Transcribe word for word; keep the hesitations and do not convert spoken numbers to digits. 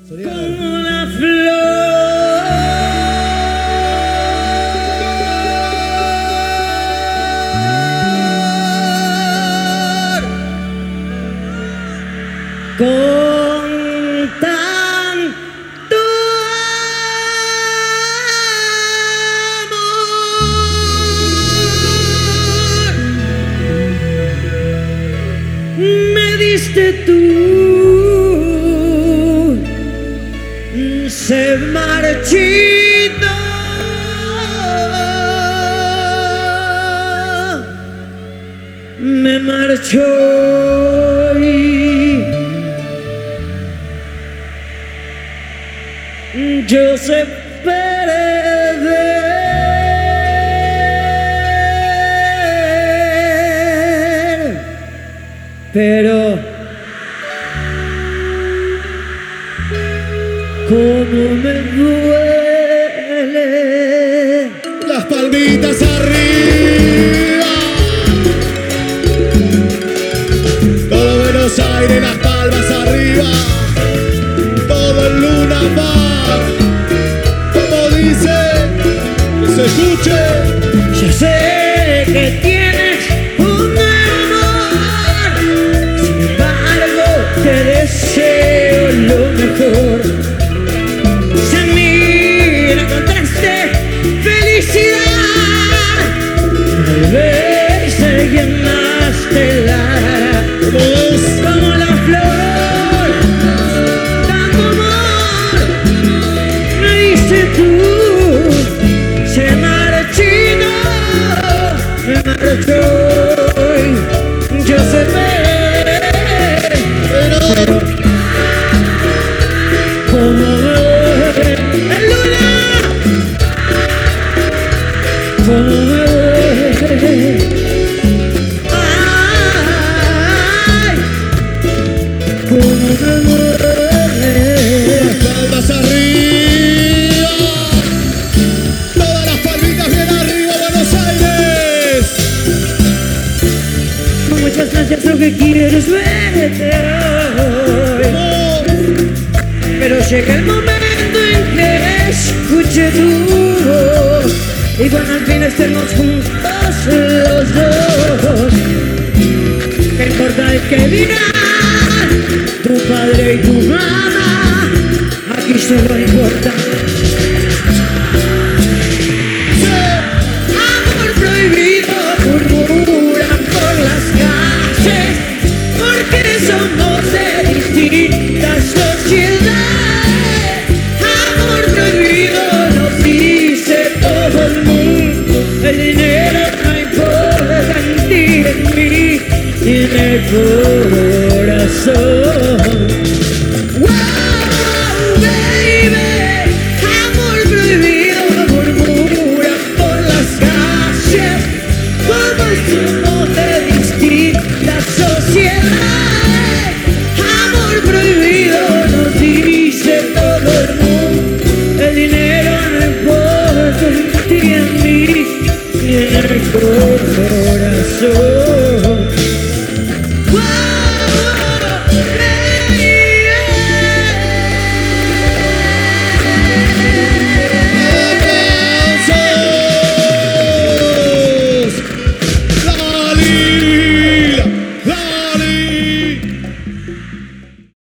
Como la flor con tanto amor me diste tú. Se marchito me marchó y yo sé perder, pero cómo me duele. Las palmitas arriba. Todo Buenos Aires, las palmas arriba. Todo el Luna Park. Como dice, que se escuche. Yo sé que tienes un amor, sin embargo te deseo lo mejor. Se mira contraste, felicidad, al ver si alguien más te dará. ¿Cómo es? Como la flor, tanto amor me diste tú. Se marchito, me marchó y yo sé ver, pero como ver el luna, como ver, ay, como ver. Palmas arriba. Todas las palmitas bien arriba, Buenos Aires. Muchas gracias, lo que quiero es verte hoy. Oh. Pero llega el momento en que escuche tu voz y cuando al fin estemos juntos los dos, ¿qué importa el que dirán tu padre y tu mamá? Aquí solo importa amor prohibido, murmuran por las calles porque somos de distintas sociedades. Amor prohibido nos dice todo el mundo. El dinero no importa en ti, en mí y en el corazón. Wow, baby, amor prohibido murmura por las calles como somos de distintas sociedades. Amor prohibido nos dice todo el mundo. El dinero no importa en ti, en mí y en el corazón.